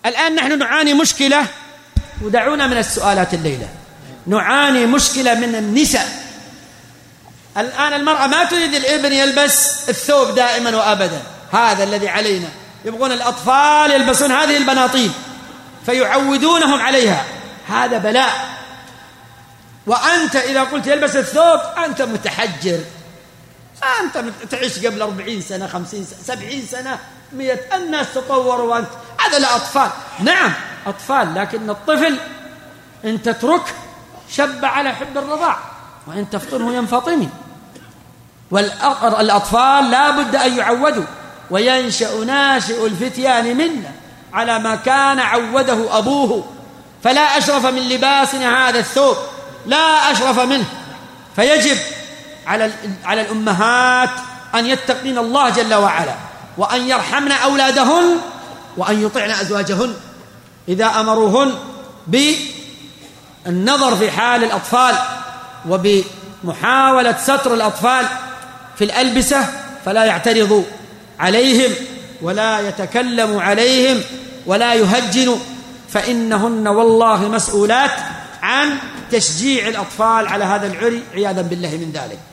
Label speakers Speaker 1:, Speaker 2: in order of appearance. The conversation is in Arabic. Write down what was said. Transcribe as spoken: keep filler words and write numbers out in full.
Speaker 1: الآن نحن نعاني مشكلة، ودعونا من السؤالات الليلة. نعاني مشكلة من النساء. الآن المرأة ما تريد الابن يلبس الثوب دائما وأبدا، هذا الذي علينا. يبغون الأطفال يلبسون هذه البناطيل فيعودونهم عليها، هذا بلاء. وأنت إذا قلت يلبس الثوب أنت متحجر، أنت تعيش قبل أربعين سنة خمسين سنة سبعين سنة مئة. الناس تطوروا وأنت هذا لا أطفال. نعم أطفال، لكن الطفل إن تترك شب على حب الرضاع، وإن تفطنه ينفطمي. والأطفال لا بد أن يعودوا، وينشأ ناشئ الفتيان منا على ما كان عوده أبوه. فلا أشرف من لباسنا هذا الثوب، لا أشرف منه. فيجب على على الأمهات أن يتقين الله جل وعلا، وأن يرحمن أولادهن، وأن يطعن أزواجهن إذا أمروهن بالنظر في حال الأطفال وبمحاولة ستر الأطفال في الألبسة، فلا يعترضوا عليهم ولا يتكلموا عليهم ولا يهجنوا، فإنهن والله مسؤولات عن تشجيع الأطفال على هذا العري عياذا بالله من ذلك.